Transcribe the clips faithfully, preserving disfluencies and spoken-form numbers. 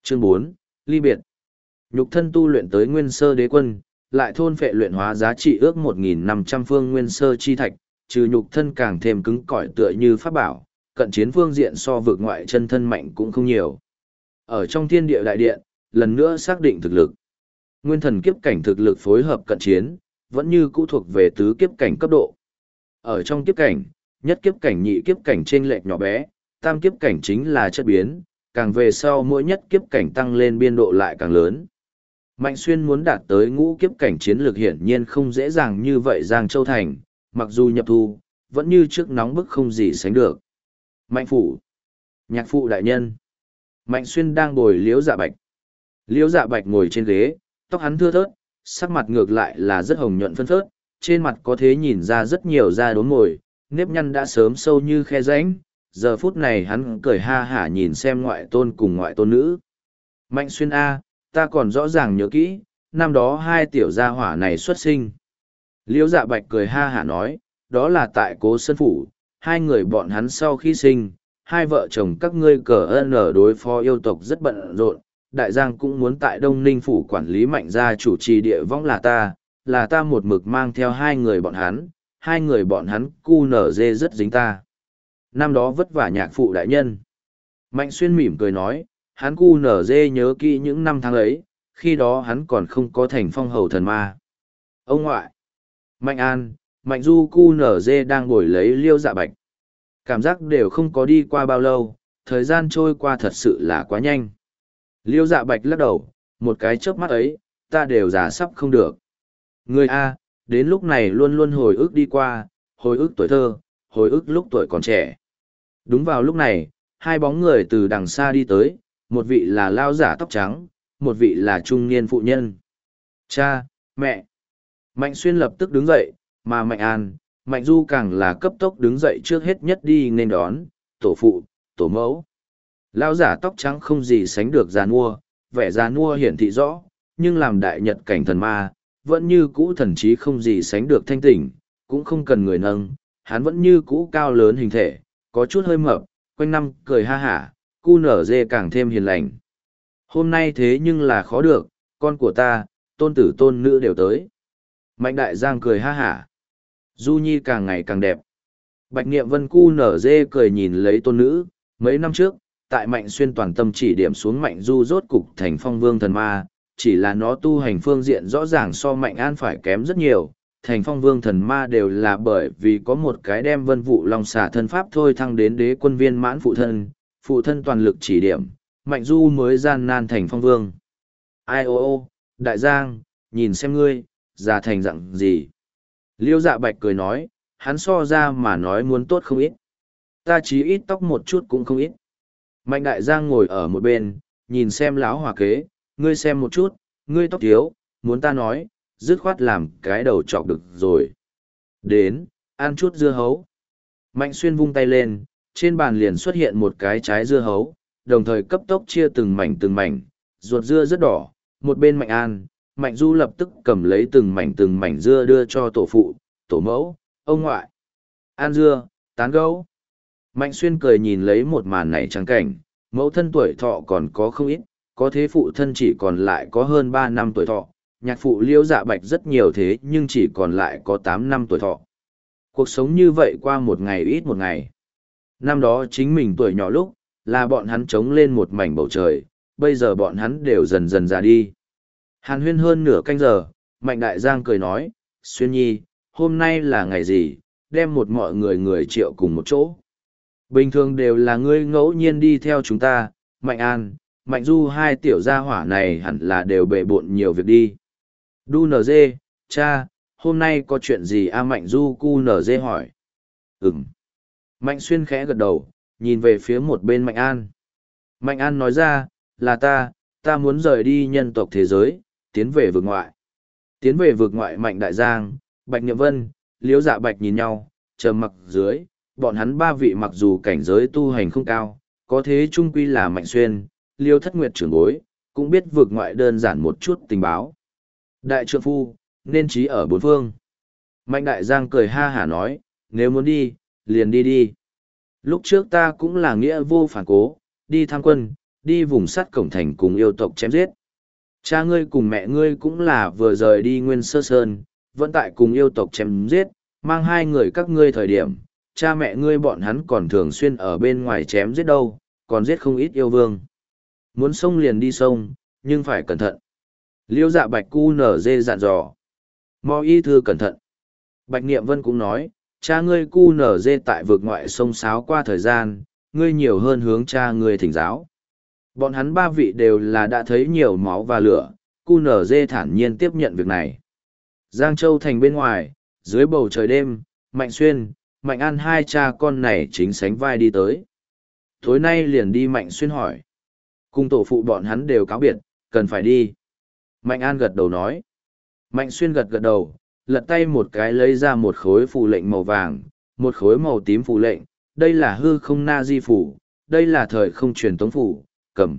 Chương bốn, ly biệt. Nhục thân tu luyện tới nguyên sơ đế quân, lại thôn phệ luyện hóa giá trị ước một nghìn năm trăm phương nguyên sơ chi thạch, trừ nhục thân càng thêm cứng cỏi tựa như pháp bảo, cận chiến phương diện so vực ngoại chân thân mạnh cũng không nhiều. Ở trong thiên địa đại điện, lần nữa xác định thực lực. Nguyên thần kiếp cảnh thực lực phối hợp cận chiến, vẫn như cũ thuộc về tứ kiếp cảnh cấp độ. Ở trong kiếp cảnh, nhất kiếp cảnh nhị kiếp cảnh trên lệch nhỏ bé, tam kiếp cảnh chính là chất biến, càng về sau mỗi nhất kiếp cảnh tăng lên biên độ lại càng lớn. Mạnh Xuyên muốn đạt tới ngũ kiếp cảnh chiến lược hiển nhiên không dễ dàng như vậy Giang Châu Thành, mặc dù nhập thu, vẫn như trước nóng bức không gì sánh được. Mạnh Phủ, Nhạc Phụ đại nhân. Mạnh Xuyên đang bồi Liễu Dạ Bạch. Liễu Dạ Bạch ngồi trên ghế, tóc hắn thưa thớt, sắc mặt ngược lại là rất hồng nhuận phân phớt, trên mặt có thể nhìn ra rất nhiều da đốm mồi, nếp nhăn đã sớm sâu như khe rãnh. Giờ phút này hắn cười ha hả nhìn xem ngoại tôn cùng ngoại tôn nữ. Mạnh Xuyên A, ta còn rõ ràng nhớ kỹ, năm đó hai tiểu gia hỏa này xuất sinh. Liễu Dạ Bạch cười ha hả nói, đó là tại Cố Sơn Phủ, hai người bọn hắn sau khi sinh, hai vợ chồng các ngươi cờ ơn ở đối phó yêu tộc rất bận rộn, Đại Giang cũng muốn tại Đông Ninh Phủ quản lý Mạnh gia chủ trì địa võng là ta, là ta một mực mang theo hai người bọn hắn, hai người bọn hắn cu nở dê rất dính ta. Năm đó vất vả Nhạc Phụ đại nhân. Mạnh Xuyên mỉm cười nói, hắn cu nở dê nhớ kỹ những năm tháng ấy, khi đó hắn còn không có thành phong hầu thần ma. Ông ngoại, Mạnh An, Mạnh Du cu nở dê đang ngồi lấy Liêu Dạ Bạch. Cảm giác đều không có đi qua bao lâu, thời gian trôi qua thật sự là quá nhanh. Liêu Dạ Bạch lắc đầu, một cái chớp mắt ấy, ta đều già sắp không được. Người A, đến lúc này luôn luôn hồi ức đi qua, hồi ức tuổi thơ, hồi ức lúc tuổi còn trẻ. Đúng vào lúc này, hai bóng người từ đằng xa đi tới, một vị là lao giả tóc trắng, một vị là trung niên phụ nhân. Cha, mẹ. Mạnh Xuyên lập tức đứng dậy, mà Mạnh An, Mạnh Du càng là cấp tốc đứng dậy trước hết nhất đi nên đón, tổ phụ, tổ mẫu. Lao giả tóc trắng không gì sánh được già nua, vẻ già nua hiển thị rõ, nhưng làm đại nhật cảnh thần ma, vẫn như cũ thần trí không gì sánh được thanh tỉnh, cũng không cần người nâng, hắn vẫn như cũ cao lớn hình thể, có chút hơi mập, quanh năm cười ha hả, cu nở dê càng thêm hiền lành. Hôm nay thế nhưng là khó được, con của ta, tôn tử tôn nữ đều tới. Mạnh Đại Giang cười ha hả. Du Nhi càng ngày càng đẹp. Bạch Niệm Vân cu nở dê cười nhìn lấy tôn nữ, mấy năm trước, tại Mạnh Xuyên toàn tâm chỉ điểm xuống Mạnh Du rốt cục thành phong vương thần ma, chỉ là nó tu hành phương diện rõ ràng so Mạnh An phải kém rất nhiều. Thành phong vương thần ma đều là bởi vì có một cái đem vân vụ long xả thân pháp thôi thăng đến đế quân viên mãn phụ thân, phụ thân toàn lực chỉ điểm, Mạnh Du mới gian nan thành phong vương. Ai ô ô, Đại Giang, nhìn xem ngươi, già thành dặn gì. Liêu Dạ Bạch cười nói, hắn so ra mà nói muốn tốt không ít. Ta chỉ ít tóc một chút cũng không ít. Mạnh Đại Giang ngồi ở một bên, nhìn xem lão hòa kế, ngươi xem một chút, ngươi tóc thiếu, muốn ta nói, dứt khoát làm cái đầu chọc được rồi. Đến, ăn chút dưa hấu. Mạnh Xuyên vung tay lên, trên bàn liền xuất hiện một cái trái dưa hấu, đồng thời cấp tốc chia từng mảnh từng mảnh, ruột dưa rất đỏ, một bên Mạnh An, Mạnh Du lập tức cầm lấy từng mảnh từng mảnh dưa đưa cho tổ phụ, tổ mẫu, ông ngoại. Ăn dưa, tán gấu. Mạnh Xuyên cười nhìn lấy một màn này trắng cảnh, mẫu thân tuổi thọ còn có không ít, có thế phụ thân chỉ còn lại có hơn ba năm tuổi thọ, nhạc phụ Liễu Dạ Bạch rất nhiều thế nhưng chỉ còn lại có tám năm tuổi thọ. Cuộc sống như vậy qua một ngày ít một ngày. Năm đó chính mình tuổi nhỏ lúc, là bọn hắn trống lên một mảnh bầu trời, bây giờ bọn hắn đều dần dần già đi. Hàn huyên hơn nửa canh giờ, Mạnh Đại Giang cười nói, Xuyên Nhi, hôm nay là ngày gì, đem một mọi người người triệu cùng một chỗ. Bình thường đều là ngươi ngẫu nhiên đi theo chúng ta, Mạnh An, Mạnh Du hai tiểu gia hỏa này hẳn là đều bệ bộn nhiều việc đi. Đu nờ dê, cha, hôm nay có chuyện gì a Mạnh Du cu nờ dê hỏi. Ừm. Mạnh Xuyên khẽ gật đầu, nhìn về phía một bên Mạnh An. Mạnh An nói ra, là ta, ta muốn rời đi nhân tộc thế giới, tiến về vực ngoại. Tiến về vực ngoại Mạnh Đại Giang, Bạch Niệm Vân, Liễu Dạ Bạch nhìn nhau, trầm mặc dưới, bọn hắn ba vị mặc dù cảnh giới tu hành không cao, có thế trung quy là Mạnh Xuyên, Liêu Thất Nguyệt trưởng bối, cũng biết vực ngoại đơn giản một chút tình báo. Đại trượng phu, nên trí ở bốn phương. Mạnh Đại Giang cười ha hả nói, nếu muốn đi, liền đi đi. Lúc trước ta cũng là nghĩa vô phản cố, đi tham quân, đi vùng sắt cổng thành cùng yêu tộc chém giết. Cha ngươi cùng mẹ ngươi cũng là vừa rời đi Nguyên Sơ Sơn, vẫn tại cùng yêu tộc chém giết, mang hai người các ngươi thời điểm, cha mẹ ngươi bọn hắn còn thường xuyên ở bên ngoài chém giết đâu, còn giết không ít yêu vương. Muốn sông liền đi sông, nhưng phải cẩn thận. Liêu Dạ Bạch cu nở dê dặn dò. Mo y thư cẩn thận. Bạch Niệm Vân cũng nói, cha ngươi cu nở dê tại vực ngoại sông sáo qua thời gian, ngươi nhiều hơn hướng cha ngươi thỉnh giáo. Bọn hắn ba vị đều là đã thấy nhiều máu và lửa, cu nở dê thản nhiên tiếp nhận việc này. Giang Châu thành bên ngoài, dưới bầu trời đêm, Mạnh Xuyên, Mạnh An hai cha con này chính sánh vai đi tới. Tối nay liền đi Mạnh Xuyên hỏi. Cùng tổ phụ bọn hắn đều cáo biệt, cần phải đi. Mạnh An gật đầu nói. Mạnh Xuyên gật gật đầu, lật tay một cái lấy ra một khối phù lệnh màu vàng, một khối màu tím phù lệnh, đây là hư không na di phù, đây là thời không truyền tống phù, cầm.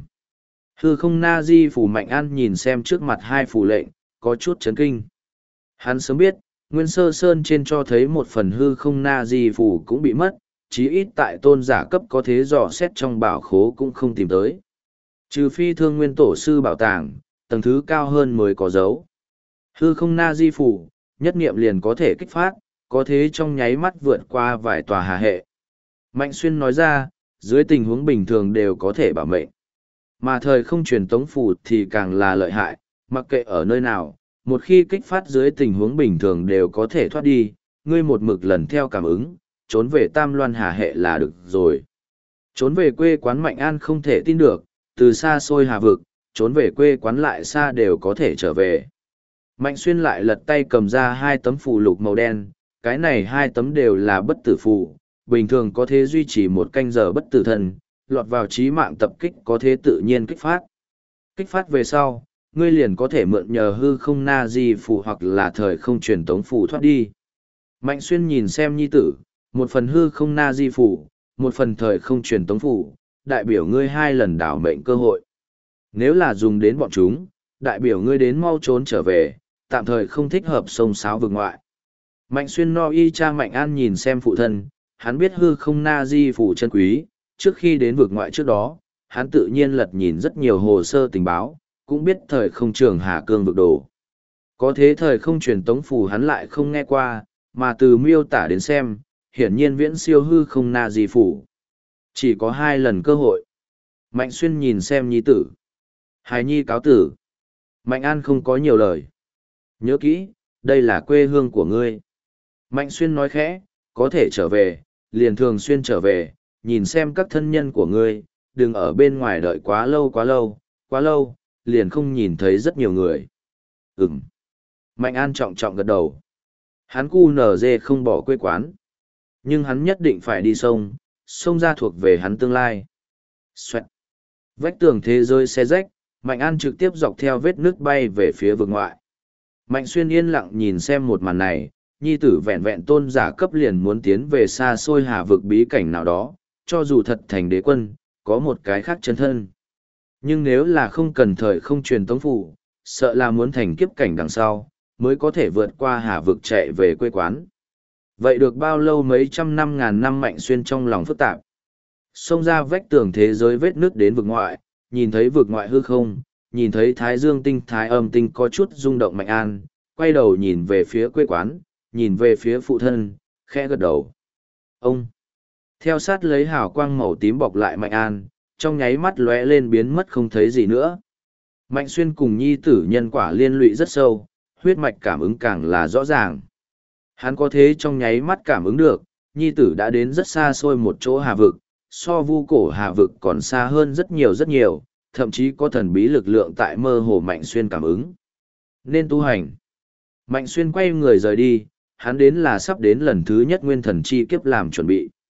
Hư không na di phù. Mạnh An nhìn xem trước mặt hai phù lệnh, có chút chấn kinh. Hắn sớm biết, Nguyên Sơ Sơn trên cho thấy một phần hư không na di phù cũng bị mất, chí ít tại tôn giả cấp có thế dò xét trong bảo khố cũng không tìm tới. Trừ phi thương nguyên tổ sư bảo tàng, tầng thứ cao hơn mới có dấu. Hư không na di phù, nhất niệm liền có thể kích phát, có thế trong nháy mắt vượt qua vài tòa hà hệ. Mạnh Xuyên nói ra, dưới tình huống bình thường đều có thể bảo mệnh. Mà thời không truyền tống phù thì càng là lợi hại, mặc kệ ở nơi nào, một khi kích phát dưới tình huống bình thường đều có thể thoát đi, ngươi một mực lần theo cảm ứng, trốn về Tam Loan Hà hệ là được rồi. Trốn về quê quán Mạnh An không thể tin được, từ xa xôi hà vực, trốn về quê quán lại xa đều có thể trở về. Mạnh Xuyên lại lật tay cầm ra hai tấm phù lục màu đen, cái này hai tấm đều là bất tử phù, bình thường có thể duy trì một canh giờ bất tử thần, lọt vào trí mạng tập kích có thể tự nhiên kích phát. Kích phát về sau, ngươi liền có thể mượn nhờ hư không na di phù hoặc là thời không truyền tống phù thoát đi. Mạnh Xuyên nhìn xem nhi tử, một phần hư không na di phù, một phần thời không truyền tống phù, đại biểu ngươi hai lần đảo mệnh cơ hội. Nếu là dùng đến bọn chúng, đại biểu ngươi đến mau trốn trở về, tạm thời không thích hợp sông sáo vực ngoại. Mạnh Xuyên no y cha Mạnh An nhìn xem phụ thân, hắn biết hư không na di phù chân quý, trước khi đến vực ngoại trước đó, hắn tự nhiên lật nhìn rất nhiều hồ sơ tình báo, cũng biết thời không trường Hà Cương vực đồ. Có thế thời không truyền tống phù hắn lại không nghe qua, mà từ miêu tả đến xem, hiển nhiên viễn siêu hư không na di phù. Chỉ có hai lần cơ hội. Mạnh Xuyên nhìn xem nhi tử. Hài nhi cáo tử. Mạnh An không có nhiều lời. Nhớ kỹ, đây là quê hương của ngươi. Mạnh Xuyên nói khẽ, có thể trở về, liền thường xuyên trở về, nhìn xem các thân nhân của ngươi, đừng ở bên ngoài đợi quá lâu quá lâu, quá lâu, liền không nhìn thấy rất nhiều người. Ừm. Mạnh An trọng trọng gật đầu. Hắn cu nở dê không bỏ quê quán. Nhưng hắn nhất định phải đi sông, sông ra thuộc về hắn tương lai. Xoẹt. Vách tường thế giới xe rách, Mạnh An trực tiếp dọc theo vết nước bay về phía vực ngoại. Mạnh Xuyên yên lặng nhìn xem một màn này, nhi tử vẹn vẹn tôn giả cấp liền muốn tiến về xa xôi hà vực bí cảnh nào đó, cho dù thật thành đế quân, có một cái khác chân thân. Nhưng nếu là không cần thời không truyền tống phủ, sợ là muốn thành kiếp cảnh đằng sau, mới có thể vượt qua hà vực chạy về quê quán. Vậy được bao lâu mấy trăm năm ngàn năm Mạnh Xuyên trong lòng phức tạp. Xông ra vách tường thế giới vết nước đến vực ngoại, nhìn thấy vực ngoại hư không, nhìn thấy thái dương tinh thái âm tinh có chút rung động. Mạnh An, quay đầu nhìn về phía quê quán, nhìn về phía phụ thân, khẽ gật đầu. Ông, theo sát lấy hào quang màu tím bọc lại Mạnh An, trong nháy mắt lóe lên biến mất không thấy gì nữa. Mạnh Xuyên cùng nhi tử nhân quả liên lụy rất sâu, huyết mạch cảm ứng càng là rõ ràng. Hắn có thế trong nháy mắt cảm ứng được, nhi tử đã đến rất xa xôi một chỗ hà vực, so vu cổ hà vực còn xa hơn rất nhiều rất nhiều, thậm chí có thần bí lực lượng tại mơ hồ Mạnh Xuyên cảm ứng. Nên tu hành. Mạnh Xuyên quay người rời đi, hắn đến là sắp đến lần thứ nhất nguyên thần chi kiếp làm chuẩn bị.